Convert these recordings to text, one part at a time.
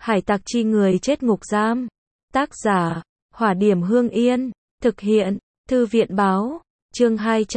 Hải tặc chi người chết ngục giam. Tác giả, Hỏa Điểm Hương Yên. Thực hiện, Thư viện Báo. Chương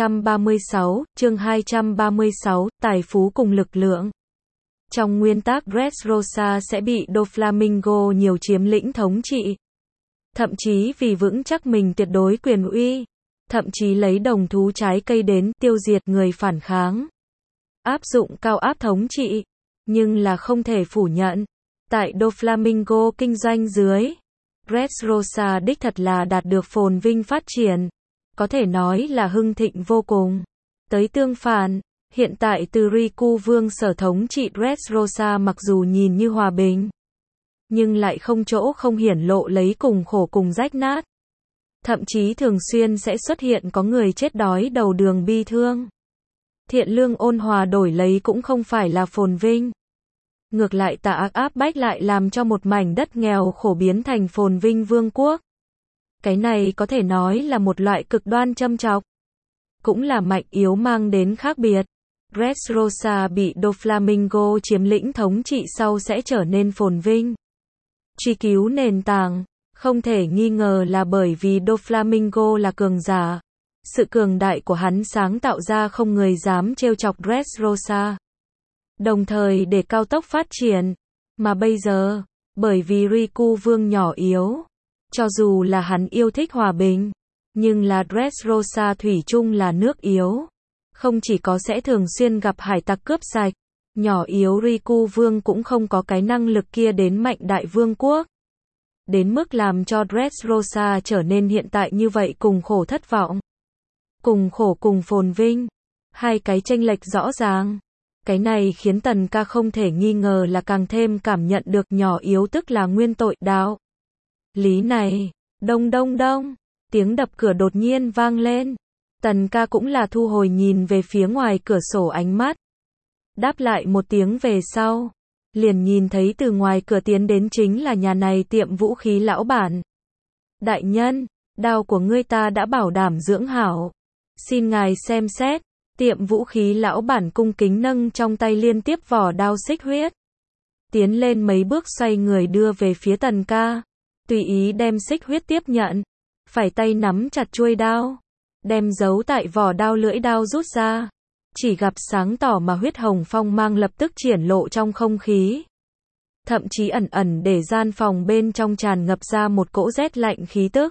236, Tài phú cùng lực lượng. Trong nguyên tắc Dressrosa sẽ bị Doflamingo nhiều chiếm lĩnh thống trị. Thậm chí vì vững chắc mình tuyệt đối quyền uy. Thậm chí lấy đồng thú trái cây đến tiêu diệt người phản kháng. Áp dụng cao áp thống trị. Nhưng là không thể phủ nhận. Tại Doflamingo kinh doanh dưới, Dressrosa đích thật là đạt được phồn vinh phát triển. Có thể nói là hưng thịnh vô cùng. Tới tương phản, hiện tại từ Riku Vương sở thống trị Dressrosa mặc dù nhìn như hòa bình, nhưng lại không chỗ không hiển lộ lấy cùng khổ cùng rách nát. Thậm chí thường xuyên sẽ xuất hiện có người chết đói đầu đường bi thương. Thiện lương ôn hòa đổi lấy cũng không phải là phồn vinh. Ngược lại tà ác áp bách lại làm cho một mảnh đất nghèo khổ biến thành phồn vinh vương quốc. Cái này có thể nói là một loại cực đoan châm chọc. Cũng là mạnh yếu mang đến khác biệt. Dressrosa bị Doflamingo chiếm lĩnh thống trị sau sẽ trở nên phồn vinh. Truy cứu nền tảng, không thể nghi ngờ là bởi vì Doflamingo là cường giả. Sự cường đại của hắn sáng tạo ra không người dám trêu chọc Dressrosa. Đồng thời để cao tốc phát triển. Mà bây giờ, bởi vì Riku Vương nhỏ yếu, cho dù là hắn yêu thích hòa bình, nhưng là Dressrosa thủy chung là nước yếu. Không chỉ có sẽ thường xuyên gặp hải tặc cướp sạch, nhỏ yếu Riku Vương cũng không có cái năng lực kia đến mạnh đại vương quốc. Đến mức làm cho Dressrosa trở nên hiện tại như vậy cùng khổ thất vọng. Cùng khổ cùng phồn vinh. Hai cái chênh lệch rõ ràng. Cái này khiến Tần Ca không thể nghi ngờ là càng thêm cảm nhận được nhỏ yếu tức là nguyên tội đạo. Lý này, đông đông đông, tiếng đập cửa đột nhiên vang lên. Tần Ca cũng là thu hồi nhìn về phía ngoài cửa sổ ánh mắt. Đáp lại một tiếng về sau, liền nhìn thấy từ ngoài cửa tiến đến chính là nhà này tiệm vũ khí lão bản. Đại nhân, đao của ngươi ta đã bảo đảm dưỡng hảo. Xin ngài xem xét. Tiệm vũ khí lão bản cung kính nâng trong tay liên tiếp vỏ đao xích huyết. Tiến lên mấy bước xoay người đưa về phía Tần Ca. Tùy ý đem xích huyết tiếp nhận. Phải tay nắm chặt chuôi đao. Đem giấu tại vỏ đao lưỡi đao rút ra. Chỉ gặp sáng tỏ mà huyết hồng phong mang lập tức triển lộ trong không khí. Thậm chí ẩn ẩn để gian phòng bên trong tràn ngập ra một cỗ rét lạnh khí tức.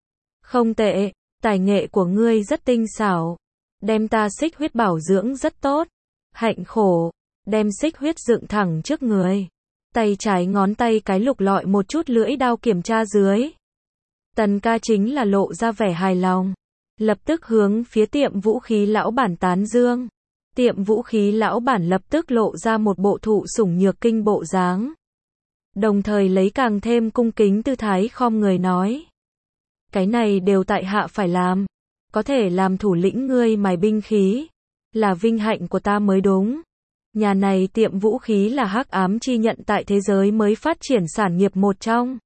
Không tệ, tài nghệ của ngươi rất tinh xảo. Đem ta xích huyết bảo dưỡng rất tốt. Hạnh khổ. Đem xích huyết dựng thẳng trước người. Tay trái ngón tay cái lục lọi một chút lưỡi đao kiểm tra dưới. Tần Ca chính là lộ ra vẻ hài lòng. Lập tức hướng phía tiệm vũ khí lão bản tán dương. Tiệm vũ khí lão bản lập tức lộ ra một bộ thụ sủng nhược kinh bộ dáng. Đồng thời lấy càng thêm cung kính tư thái khom người nói. Cái này đều tại hạ phải làm. Có thể làm thủ lĩnh ngươi mài binh khí. Là vinh hạnh của ta mới đúng. Nhà này tiệm vũ khí là hắc ám chi nhận tại thế giới mới phát triển sản nghiệp một trong.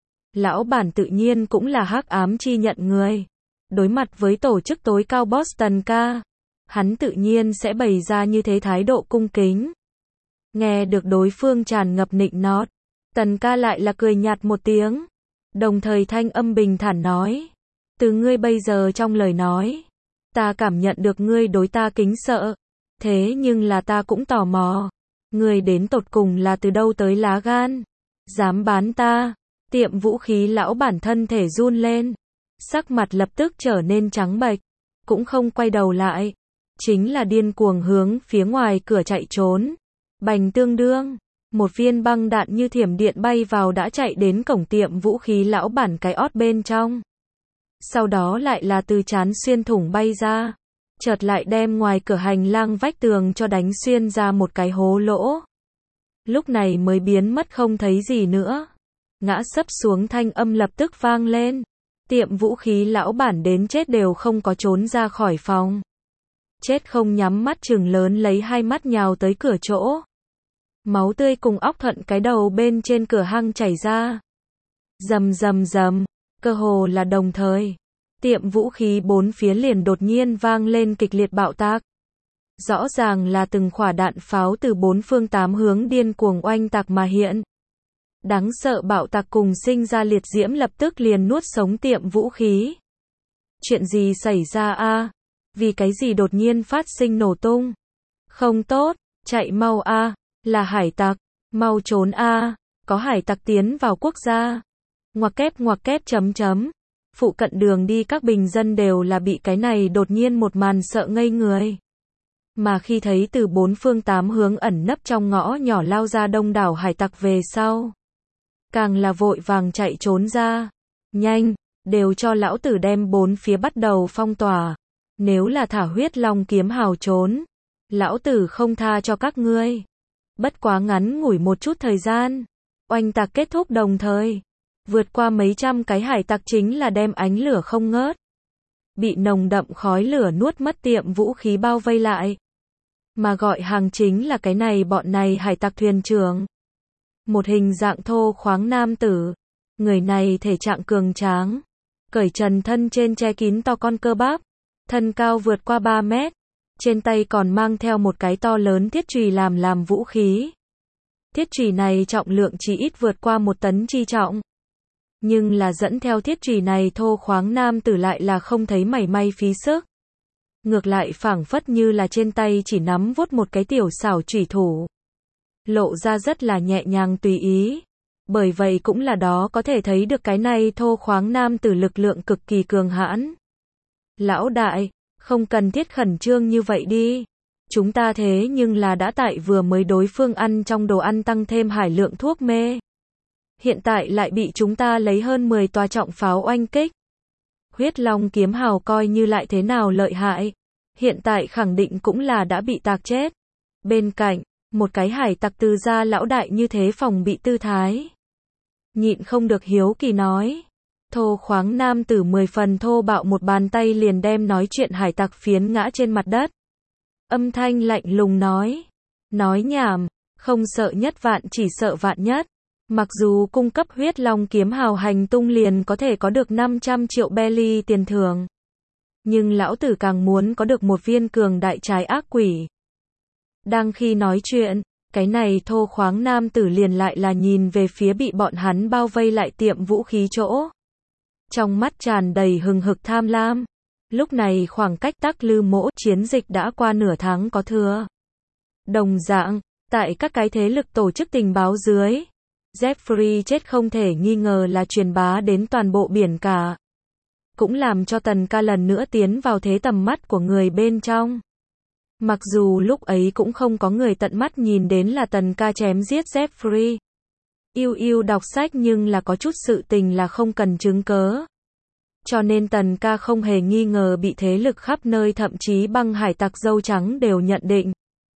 Lão bản tự nhiên cũng là hắc ám chi nhận người. Đối mặt với tổ chức tối cao Boston Ca, hắn tự nhiên sẽ bày ra như thế thái độ cung kính. Nghe được đối phương tràn ngập nịnh nót, Tần Ca lại là cười nhạt một tiếng. Đồng thời thanh âm bình thản nói. Từ ngươi bây giờ trong lời nói, ta cảm nhận được ngươi đối ta kính sợ. Thế nhưng là ta cũng tò mò. Ngươi đến tột cùng là từ đâu tới lá gan? Dám bán ta? Tiệm vũ khí lão bản thân thể run lên. Sắc mặt lập tức trở nên trắng bệch. Cũng không quay đầu lại. Chính là điên cuồng hướng phía ngoài cửa chạy trốn. Bành tương đương. Một viên băng đạn như thiểm điện bay vào đã chạy đến cổng tiệm vũ khí lão bản cái ót bên trong. Sau đó lại là từ trán xuyên thủng bay ra. Chợt lại đem ngoài cửa hành lang vách tường cho đánh xuyên ra một cái hố lỗ. Lúc này mới biến mất không thấy gì nữa. Ngã sấp xuống thanh âm lập tức vang lên. Tiệm vũ khí lão bản đến chết đều không có trốn ra khỏi phòng. Chết không nhắm mắt trừng lớn lấy hai mắt nhào tới cửa chỗ. Máu tươi cùng óc thuận cái đầu bên trên cửa hang chảy ra. Rầm rầm rầm, cơ hồ là đồng thời. Tiệm vũ khí bốn phía liền đột nhiên vang lên kịch liệt bạo tạc. Rõ ràng là từng quả đạn pháo từ bốn phương tám hướng điên cuồng oanh tạc mà hiện. Đáng sợ bạo tạc cùng sinh ra liệt diễm lập tức liền nuốt sống tiệm vũ khí. Chuyện gì xảy ra a? Vì cái gì đột nhiên phát sinh nổ tung? Không tốt, chạy mau a, là hải tặc, mau trốn a, có hải tặc tiến vào quốc gia. Ngoặc kép chấm chấm. Phụ cận đường đi các bình dân đều là bị cái này đột nhiên một màn sợ ngây người. Mà khi thấy từ bốn phương tám hướng ẩn nấp trong ngõ nhỏ lao ra đông đảo hải tặc về sau, càng là vội vàng chạy trốn ra. Nhanh, đều cho lão tử đem bốn phía bắt đầu phong tỏa. Nếu là thả huyết long kiếm hào trốn, lão tử không tha cho các ngươi. Bất quá ngắn ngủi một chút thời gian, oanh tạc kết thúc đồng thời. Vượt qua mấy trăm cái hải tặc chính là đem ánh lửa không ngớt. Bị nồng đậm khói lửa nuốt mất tiệm vũ khí bao vây lại. Mà gọi hàng chính là cái này bọn này hải tặc thuyền trưởng. Một hình dạng thô khoáng nam tử. Người này thể trạng cường tráng. Cởi trần thân trên che kín to con cơ bắp. Thân cao vượt qua 3 mét. Trên tay còn mang theo một cái to lớn thiết chùy làm vũ khí. Thiết chùy này trọng lượng chỉ ít vượt qua 1 tấn chi trọng. Nhưng là dẫn theo thiết chùy này thô khoáng nam tử lại là không thấy mảy may phí sức. Ngược lại phảng phất như là trên tay chỉ nắm vuốt một cái tiểu xảo chùy thủ. Lộ ra rất là nhẹ nhàng tùy ý. Bởi vậy cũng là đó có thể thấy được cái này thô khoáng nam tử lực lượng cực kỳ cường hãn. Lão đại, không cần thiết khẩn trương như vậy đi. Chúng ta thế nhưng là đã tại vừa mới đối phương ăn trong đồ ăn tăng thêm hải lượng thuốc mê. Hiện tại lại bị chúng ta lấy hơn 10 tòa trọng pháo oanh kích. Huyết long kiếm hào coi như lại thế nào lợi hại. Hiện tại khẳng định cũng là đã bị tạc chết. Bên cạnh, một cái hải tặc từ gia lão đại như thế phòng bị tư thái. Nhịn không được hiếu kỳ nói. Thô khoáng nam tử 10 phần thô bạo một bàn tay liền đem nói chuyện hải tặc phiến ngã trên mặt đất. Âm thanh lạnh lùng nói. Nói nhảm, không sợ nhất vạn chỉ sợ vạn nhất. Mặc dù cung cấp huyết long kiếm hào hành tung liền có thể có được 500 triệu belly tiền thưởng. Nhưng lão tử càng muốn có được một viên cường đại trái ác quỷ. Đang khi nói chuyện, cái này thô khoáng nam tử liền lại là nhìn về phía bị bọn hắn bao vây lại tiệm vũ khí chỗ. Trong mắt tràn đầy hừng hực tham lam. Lúc này khoảng cách Tắc Lư Mỗ chiến dịch đã qua nửa tháng có thừa. Đồng dạng, tại các cái thế lực tổ chức tình báo dưới, Jeffrey chết không thể nghi ngờ là truyền bá đến toàn bộ biển cả. Cũng làm cho Tần Ca lần nữa tiến vào thế tầm mắt của người bên trong. Mặc dù lúc ấy cũng không có người tận mắt nhìn đến là Tần Ca chém giết Jeffrey. Yêu đọc sách nhưng là có chút sự tình là không cần chứng cớ. Cho nên Tần Ca không hề nghi ngờ bị thế lực khắp nơi thậm chí băng hải tặc dâu trắng đều nhận định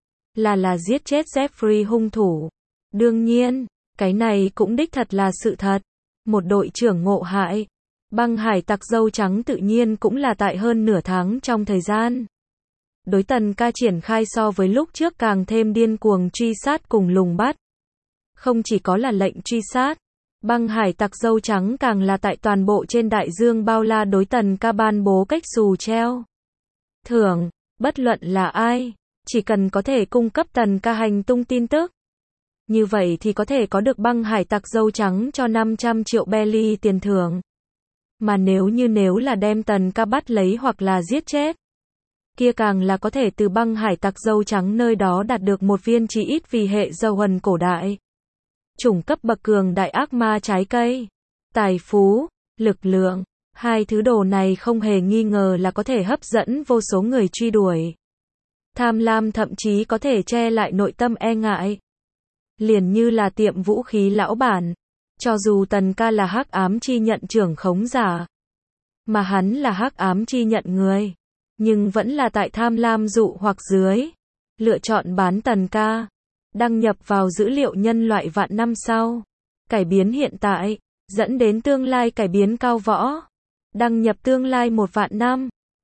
là giết chết Jeffrey hung thủ. Đương nhiên, cái này cũng đích thật là sự thật. Một đội trưởng ngộ hại. Băng hải tặc dâu trắng tự nhiên cũng là tại hơn nửa tháng trong thời gian. Đối Tần Ca triển khai so với lúc trước càng thêm điên cuồng truy sát cùng lùng bắt. Không chỉ có là lệnh truy sát, băng hải tặc dâu trắng càng là tại toàn bộ trên đại dương bao la đối Tần Ca ban bố cách xù treo. Thưởng, bất luận là ai, chỉ cần có thể cung cấp Tần Ca hành tung tin tức. Như vậy thì có thể có được băng hải tặc dâu trắng cho 500 triệu belly tiền thưởng. Mà nếu là đem Tần Ca bắt lấy hoặc là giết chết, kia càng là có thể từ băng hải tặc dâu trắng nơi đó đạt được một viên chỉ ít vì hệ dầu hần cổ đại. Chủng cấp bậc cường đại ác ma trái cây, tài phú, lực lượng, hai thứ đồ này không hề nghi ngờ là có thể hấp dẫn vô số người truy đuổi. Tham lam thậm chí có thể che lại nội tâm e ngại. Liền như là tiệm vũ khí lão bản, cho dù Tần Ca là hắc ám chi nhận trưởng khống giả, mà hắn là hắc ám chi nhận người, nhưng vẫn là tại tham lam dụ hoặc dưới, lựa chọn bán Tần Ca. Đăng nhập vào dữ liệu nhân loại vạn năm sau. Cải biến hiện tại, dẫn đến tương lai cải biến cao võ. Đăng nhập tương lai 1 vạn năm.